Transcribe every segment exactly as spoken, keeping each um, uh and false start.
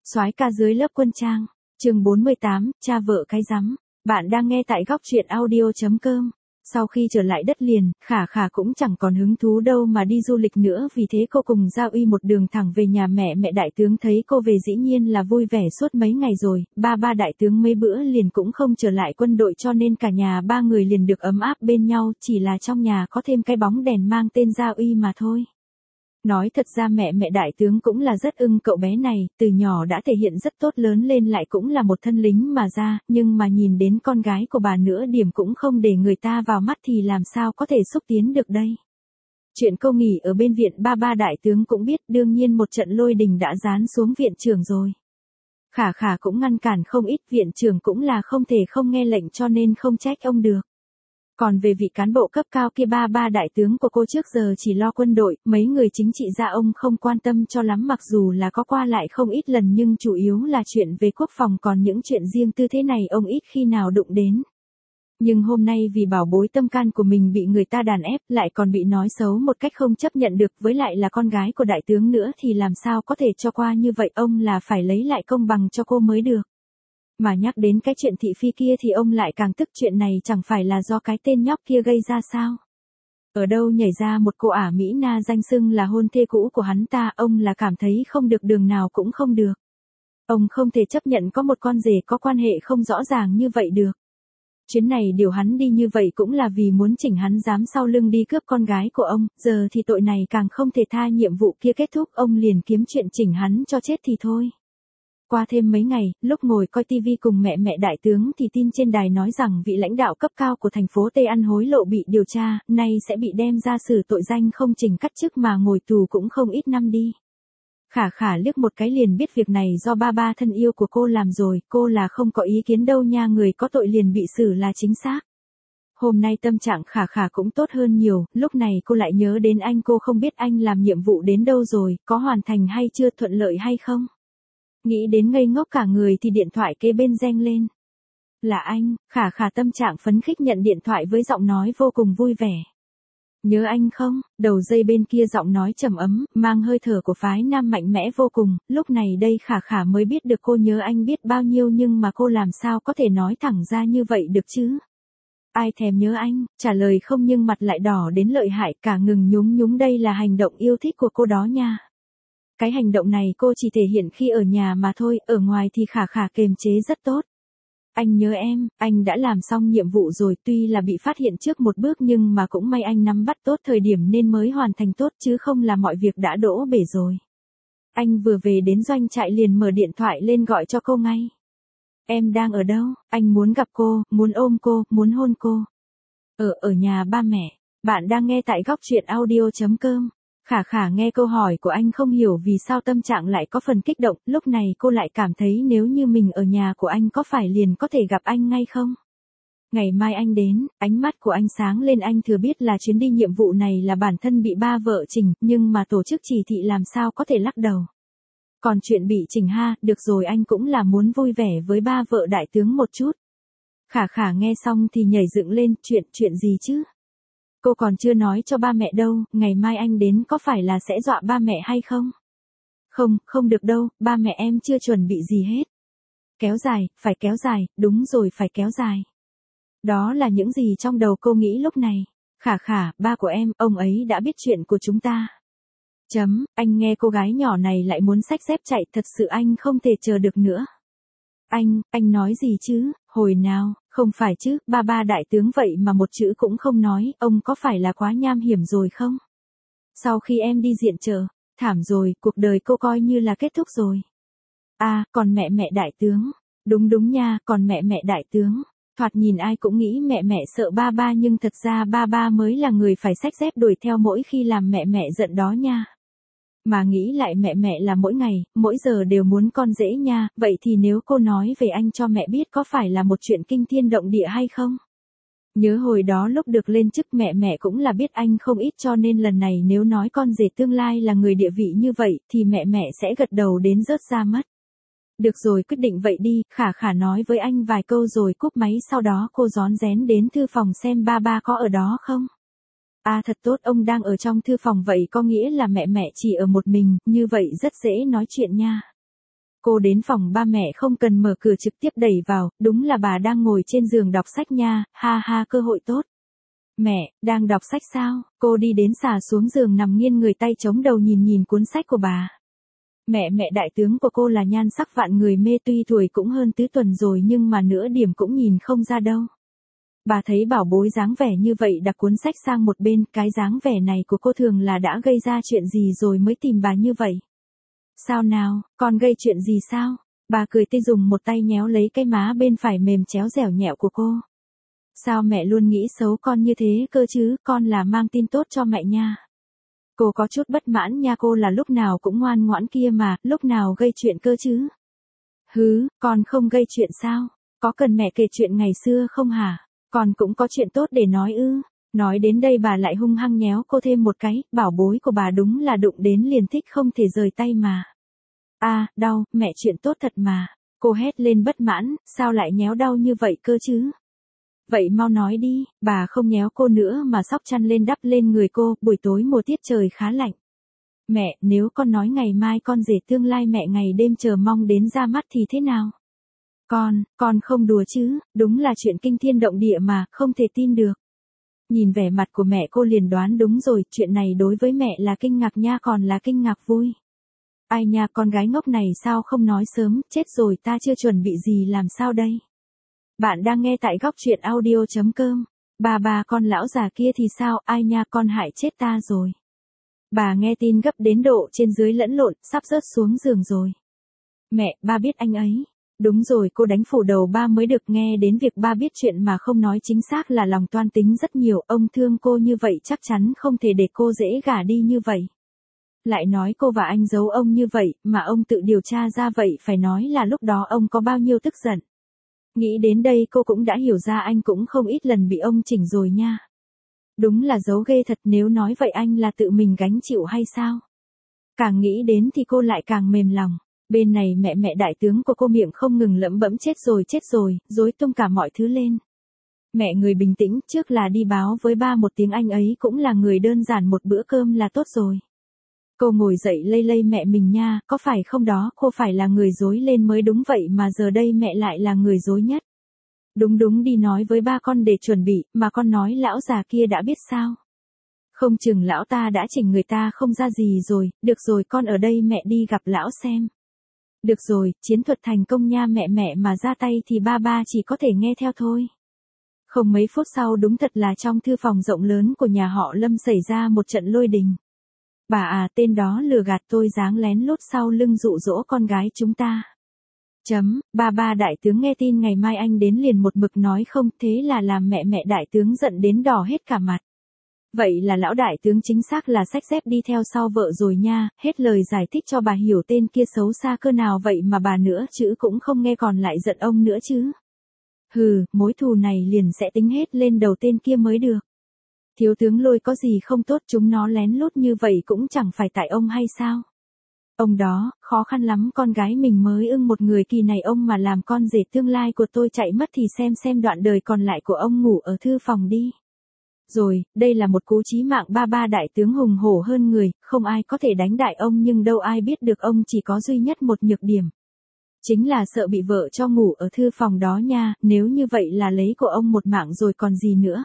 Soái ca dưới lớp quân trang, chương bốn mươi tám, cha vợ cái rắm. Bạn đang nghe tại góc truyện audio chấm com. Sau khi trở lại đất liền, Khả Khả cũng chẳng còn hứng thú đâu mà đi du lịch nữa, vì thế cô cùng Gia Uy một đường thẳng về nhà mẹ. Mẹ đại tướng thấy cô về dĩ nhiên là vui vẻ, suốt mấy ngày rồi, ba ba đại tướng mấy bữa liền cũng không trở lại quân đội, cho nên cả nhà ba người liền được ấm áp bên nhau, chỉ là trong nhà có thêm cái bóng đèn mang tên Gia Uy mà thôi. Nói thật ra mẹ mẹ đại tướng cũng là rất ưng cậu bé này, từ nhỏ đã thể hiện rất tốt, lớn lên lại cũng là một thân lính mà ra, nhưng mà nhìn đến con gái của bà nửa điểm cũng không để người ta vào mắt thì làm sao có thể xúc tiến được đây. Chuyện cô nghỉ ở bên viện ba ba đại tướng cũng biết, đương nhiên một trận lôi đình đã giáng xuống viện trưởng rồi. Khả Khả cũng ngăn cản không ít, viện trưởng cũng là không thể không nghe lệnh, cho nên không trách ông được. Còn về vị cán bộ cấp cao kia, ba ba đại tướng của cô trước giờ chỉ lo quân đội, mấy người chính trị gia ông không quan tâm cho lắm, mặc dù là có qua lại không ít lần nhưng chủ yếu là chuyện về quốc phòng, còn những chuyện riêng tư thế này ông ít khi nào đụng đến. Nhưng hôm nay vì bảo bối tâm can của mình bị người ta đàn ép, lại còn bị nói xấu một cách không chấp nhận được, với lại là con gái của đại tướng nữa thì làm sao có thể cho qua như vậy, ông là phải lấy lại công bằng cho cô mới được. Mà nhắc đến cái chuyện thị phi kia thì ông lại càng tức, chuyện này chẳng phải là do cái tên nhóc kia gây ra sao? Ở đâu nhảy ra một cô ả Mỹ Na danh xưng là hôn thê cũ của hắn ta, ông là cảm thấy không được, đường nào cũng không được. Ông không thể chấp nhận có một con rể có quan hệ không rõ ràng như vậy được. Chuyến này điều hắn đi như vậy cũng là vì muốn chỉnh hắn dám sau lưng đi cướp con gái của ông, giờ thì tội này càng không thể tha, nhiệm vụ kia kết thúc ông liền kiếm chuyện chỉnh hắn cho chết thì thôi. Qua thêm mấy ngày, lúc ngồi coi tivi cùng mẹ mẹ đại tướng thì tin trên đài nói rằng vị lãnh đạo cấp cao của thành phố Tây ăn hối lộ bị điều tra, nay sẽ bị đem ra xử tội danh không trình cắt chức mà ngồi tù cũng không ít năm đi. Khả Khả liếc một cái liền biết việc này do ba ba thân yêu của cô làm rồi, cô là không có ý kiến đâu nha, người có tội liền bị xử là chính xác. Hôm nay tâm trạng Khả Khả cũng tốt hơn nhiều, lúc này cô lại nhớ đến anh, cô không biết anh làm nhiệm vụ đến đâu rồi, có hoàn thành hay chưa, thuận lợi hay không. Nghĩ đến ngây ngốc cả người thì điện thoại kế bên reng lên. Là anh. Khả Khả tâm trạng phấn khích nhận điện thoại với giọng nói vô cùng vui vẻ. Nhớ anh không? Đầu dây bên kia giọng nói trầm ấm, mang hơi thở của phái nam mạnh mẽ vô cùng, lúc này đây Khả Khả mới biết được cô nhớ anh biết bao nhiêu, nhưng mà cô làm sao có thể nói thẳng ra như vậy được chứ? Ai thèm nhớ anh, trả lời không nhưng mặt lại đỏ đến lợi hại, cả ngừng nhúng nhúng, đây là hành động yêu thích của cô đó nha. Cái hành động này cô chỉ thể hiện khi ở nhà mà thôi, ở ngoài thì Khả Khả kiềm chế rất tốt. Anh nhớ em, anh đã làm xong nhiệm vụ rồi, tuy là bị phát hiện trước một bước nhưng mà cũng may anh nắm bắt tốt thời điểm nên mới hoàn thành tốt, chứ không là mọi việc đã đổ bể rồi. Anh vừa về đến doanh trại liền mở điện thoại lên gọi cho cô ngay. Em đang ở đâu? Anh muốn gặp cô, muốn ôm cô, muốn hôn cô. Ở, ở nhà ba mẹ. Bạn đang nghe tại góc truyện audio chấm com. Khả Khả nghe câu hỏi của anh không hiểu vì sao tâm trạng lại có phần kích động, lúc này cô lại cảm thấy nếu như mình ở nhà của anh có phải liền có thể gặp anh ngay không? Ngày mai anh đến, ánh mắt của anh sáng lên, anh thừa biết là chuyến đi nhiệm vụ này là bản thân bị ba vợ chỉnh, nhưng mà tổ chức chỉ thị làm sao có thể lắc đầu. Còn chuyện bị chỉnh ha, được rồi, anh cũng là muốn vui vẻ với ba vợ đại tướng một chút. Khả Khả nghe xong thì nhảy dựng lên, chuyện, chuyện gì chứ? Cô còn chưa nói cho ba mẹ đâu, ngày mai anh đến có phải là sẽ dọa ba mẹ hay không? Không, không được đâu, ba mẹ em chưa chuẩn bị gì hết. Kéo dài, phải kéo dài, đúng rồi, phải kéo dài. Đó là những gì trong đầu cô nghĩ lúc này. Khả Khả, ba của em, ông ấy đã biết chuyện của chúng ta. Chấm, anh nghe cô gái nhỏ này lại muốn xách dép chạy, thật sự anh không thể chờ được nữa. Anh, anh nói gì chứ, hồi nào, không phải chứ, ba ba đại tướng vậy mà một chữ cũng không nói, ông có phải là quá nham hiểm rồi không? Sau khi em đi diện chờ, thảm rồi, cuộc đời cô coi như là kết thúc rồi. À, còn mẹ mẹ đại tướng, đúng đúng nha, còn mẹ mẹ đại tướng, thoạt nhìn ai cũng nghĩ mẹ mẹ sợ ba ba nhưng thật ra ba ba mới là người phải xách dép đuổi theo mỗi khi làm mẹ mẹ giận đó nha. Mà nghĩ lại mẹ mẹ là mỗi ngày, mỗi giờ đều muốn con dễ nha, vậy thì nếu cô nói về anh cho mẹ biết có phải là một chuyện kinh thiên động địa hay không? Nhớ hồi đó lúc được lên chức mẹ mẹ cũng là biết anh không ít, cho nên lần này nếu nói con rể tương lai là người địa vị như vậy thì mẹ mẹ sẽ gật đầu đến rớt ra mất. Được rồi, quyết định vậy đi, Khả Khả nói với anh vài câu rồi cúp máy, sau đó cô rón rén đến thư phòng xem ba ba có ở đó không. À thật tốt, ông đang ở trong thư phòng, vậy có nghĩa là mẹ mẹ chỉ ở một mình, như vậy rất dễ nói chuyện nha. Cô đến phòng ba mẹ không cần mở cửa trực tiếp đẩy vào, đúng là bà đang ngồi trên giường đọc sách nha, ha ha cơ hội tốt. Mẹ, đang đọc sách sao? Cô đi đến xà xuống giường nằm nghiêng người tay chống đầu nhìn nhìn cuốn sách của bà. Mẹ mẹ đại tướng của cô là nhan sắc vạn người mê tuy tuổi cũng hơn tứ tuần rồi nhưng mà nửa điểm cũng nhìn không ra đâu. Bà thấy bảo bối dáng vẻ như vậy đặt cuốn sách sang một bên, cái dáng vẻ này của cô thường là đã gây ra chuyện gì rồi mới tìm bà như vậy. Sao nào, con gây chuyện gì sao? Bà cười tươi dùng một tay nhéo lấy cái má bên phải mềm chéo dẻo nhẹo của cô. Sao mẹ luôn nghĩ xấu con như thế cơ chứ, con là mang tin tốt cho mẹ nha. Cô có chút bất mãn nha, cô là lúc nào cũng ngoan ngoãn kia mà, lúc nào gây chuyện cơ chứ. Hứ, con không gây chuyện sao? Có cần mẹ kể chuyện ngày xưa không hả? Con cũng có chuyện tốt để nói ư. Nói đến đây bà lại hung hăng nhéo cô thêm một cái, bảo bối của bà đúng là đụng đến liền thích không thể rời tay mà. À, đau, mẹ chuyện tốt thật mà. Cô hét lên bất mãn, sao lại nhéo đau như vậy cơ chứ? Vậy mau nói đi, bà không nhéo cô nữa mà xóc chăn lên đắp lên người cô, buổi tối mùa tiết trời khá lạnh. Mẹ, nếu con nói ngày mai con rể tương lai mẹ ngày đêm chờ mong đến ra mắt thì thế nào? Con, con không đùa chứ, đúng là chuyện kinh thiên động địa mà, không thể tin được. Nhìn vẻ mặt của mẹ cô liền đoán đúng rồi, chuyện này đối với mẹ là kinh ngạc nha, còn là kinh ngạc vui. Ai nha, con gái ngốc này sao không nói sớm, chết rồi ta chưa chuẩn bị gì làm sao đây? Bạn đang nghe tại góc truyện audio chấm com. Bà bà con lão già kia thì sao, ai nha con hại chết ta rồi. Bà nghe tin gấp đến độ trên dưới lẫn lộn, sắp rớt xuống giường rồi. Mẹ, ba biết anh ấy. Đúng rồi, cô đánh phủ đầu ba mới được, nghe đến việc ba biết chuyện mà không nói chính xác là lòng toan tính rất nhiều, ông thương cô như vậy chắc chắn không thể để cô dễ gả đi như vậy. Lại nói cô và anh giấu ông như vậy, mà ông tự điều tra ra vậy phải nói là lúc đó ông có bao nhiêu tức giận. Nghĩ đến đây cô cũng đã hiểu ra anh cũng không ít lần bị ông chỉnh rồi nha. Đúng là giấu ghê thật, nếu nói vậy anh là tự mình gánh chịu hay sao? Càng nghĩ đến thì cô lại càng mềm lòng. Bên này mẹ mẹ đại tướng của cô miệng không ngừng lẩm bẩm chết rồi chết rồi, rối tung cả mọi thứ lên. Mẹ người bình tĩnh, trước là đi báo với ba một tiếng, anh ấy cũng là người đơn giản, một bữa cơm là tốt rồi. Cô ngồi dậy lây lây mẹ mình nha, có phải không đó, cô phải là người dối lên mới đúng vậy mà giờ đây mẹ lại là người dối nhất. Đúng đúng, đi nói với ba con để chuẩn bị, mà con nói lão già kia đã biết sao? Không chừng lão ta đã chỉnh người ta không ra gì rồi, được rồi con ở đây mẹ đi gặp lão xem. Được rồi, chiến thuật thành công nha mẹ, mẹ mà ra tay thì ba ba chỉ có thể nghe theo thôi. Không mấy phút sau đúng thật là trong thư phòng rộng lớn của nhà họ Lâm xảy ra một trận lôi đình. Bà à, tên đó lừa gạt tôi, dáng lén lút sau lưng dụ dỗ con gái chúng ta. Chấm, ba ba đại tướng nghe tin ngày mai anh đến liền một mực nói không, thế là làm mẹ mẹ đại tướng giận đến đỏ hết cả mặt. Vậy là lão đại tướng chính xác là xách dép đi theo sau vợ rồi nha, hết lời giải thích cho bà hiểu tên kia xấu xa cơ nào vậy mà bà nữa chữ cũng không nghe còn lại giận ông nữa chứ. Hừ, mối thù này liền sẽ tính hết lên đầu tên kia mới được. Thiếu tướng Lôi có gì không tốt, chúng nó lén lút như vậy cũng chẳng phải tại ông hay sao? Ông đó, khó khăn lắm con gái mình mới ưng một người kỳ này, ông mà làm con rể tương lai của tôi chạy mất thì xem xem đoạn đời còn lại của ông ngủ ở thư phòng đi. Rồi, đây là một cú chí mạng, ba ba đại tướng hùng hổ hơn người, không ai có thể đánh đại ông, nhưng đâu ai biết được ông chỉ có duy nhất một nhược điểm. Chính là sợ bị vợ cho ngủ ở thư phòng đó nha, nếu như vậy là lấy của ông một mạng rồi còn gì nữa.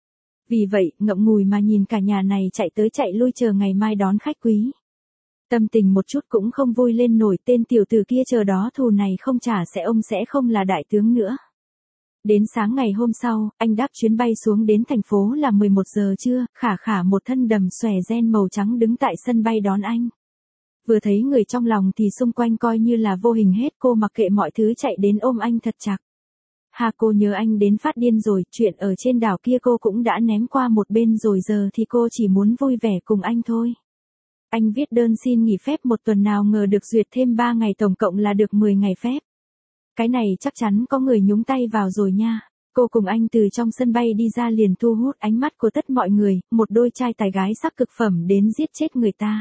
Vì vậy, ngậm ngùi mà nhìn cả nhà này chạy tới chạy lui chờ ngày mai đón khách quý. Tâm tình một chút cũng không vui lên nổi, tên tiểu tử kia chờ đó thù này không trả sẽ ông sẽ không là đại tướng nữa. Đến sáng ngày hôm sau, anh đáp chuyến bay xuống đến thành phố là mười một giờ trưa, Khả Khả một thân đầm xòe ren màu trắng đứng tại sân bay đón anh. Vừa thấy người trong lòng thì xung quanh coi như là vô hình hết, cô mặc kệ mọi thứ chạy đến ôm anh thật chặt. Hà, cô nhớ anh đến phát điên rồi, chuyện ở trên đảo kia cô cũng đã ném qua một bên rồi, giờ thì cô chỉ muốn vui vẻ cùng anh thôi. Anh viết đơn xin nghỉ phép một tuần, nào ngờ được duyệt thêm ba ngày, tổng cộng là được mười ngày phép. Cái này chắc chắn có người nhúng tay vào rồi nha. Cô cùng anh từ trong sân bay đi ra liền thu hút ánh mắt của tất mọi người, một đôi trai tài gái sắc cực phẩm đến giết chết người ta.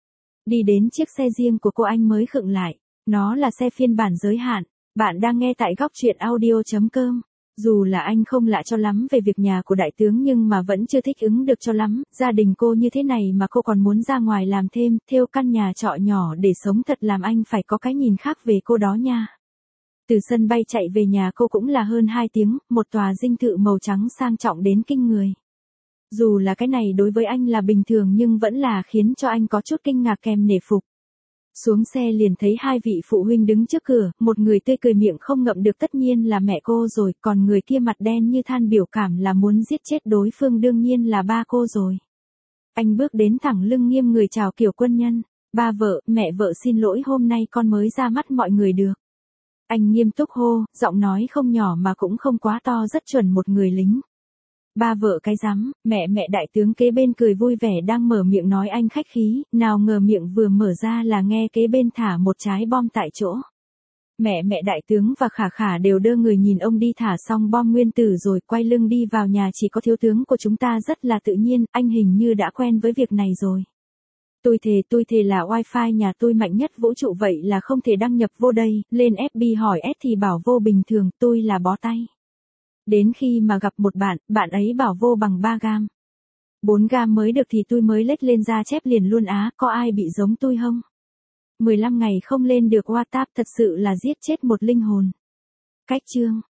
Đi đến chiếc xe riêng của cô anh mới khựng lại, nó là xe phiên bản giới hạn. Bạn đang nghe tại góc truyện audio chấm com. Dù là anh không lạ cho lắm về việc nhà của đại tướng nhưng mà vẫn chưa thích ứng được cho lắm, gia đình cô như thế này mà cô còn muốn ra ngoài làm thêm, thêu căn nhà trọ nhỏ để sống thật làm anh phải có cái nhìn khác về cô đó nha. Từ sân bay chạy về nhà cô cũng là hơn hai tiếng, một tòa dinh thự màu trắng sang trọng đến kinh người. Dù là cái này đối với anh là bình thường nhưng vẫn là khiến cho anh có chút kinh ngạc kèm nể phục. Xuống xe liền thấy hai vị phụ huynh đứng trước cửa, một người tươi cười miệng không ngậm được tất nhiên là mẹ cô rồi, còn người kia mặt đen như than biểu cảm là muốn giết chết đối phương đương nhiên là ba cô rồi. Anh bước đến thẳng lưng nghiêm người chào kiểu quân nhân, ba vợ, mẹ vợ xin lỗi hôm nay con mới ra mắt mọi người được. Anh nghiêm túc hô, giọng nói không nhỏ mà cũng không quá to rất chuẩn một người lính. Ba vợ cái rắm, mẹ mẹ đại tướng kế bên cười vui vẻ đang mở miệng nói anh khách khí, nào ngờ miệng vừa mở ra là nghe kế bên thả một trái bom tại chỗ. Mẹ mẹ đại tướng và khả khả đều đơ người nhìn ông đi thả xong bom nguyên tử rồi quay lưng đi vào nhà, chỉ có thiếu tướng của chúng ta rất là tự nhiên, anh hình như đã quen với việc này rồi. Tôi thề tôi thề là wifi nhà tôi mạnh nhất vũ trụ vậy là không thể đăng nhập vô đây, lên ép bê hỏi S thì bảo vô bình thường, tôi là bó tay. Đến khi mà gặp một bạn, bạn ấy bảo vô bằng ba gam. bốn gam mới được thì tôi mới lết lên ra chép liền luôn á, có ai bị giống tôi không? mười lăm ngày không lên được WhatsApp thật sự là giết chết một linh hồn. Cách chương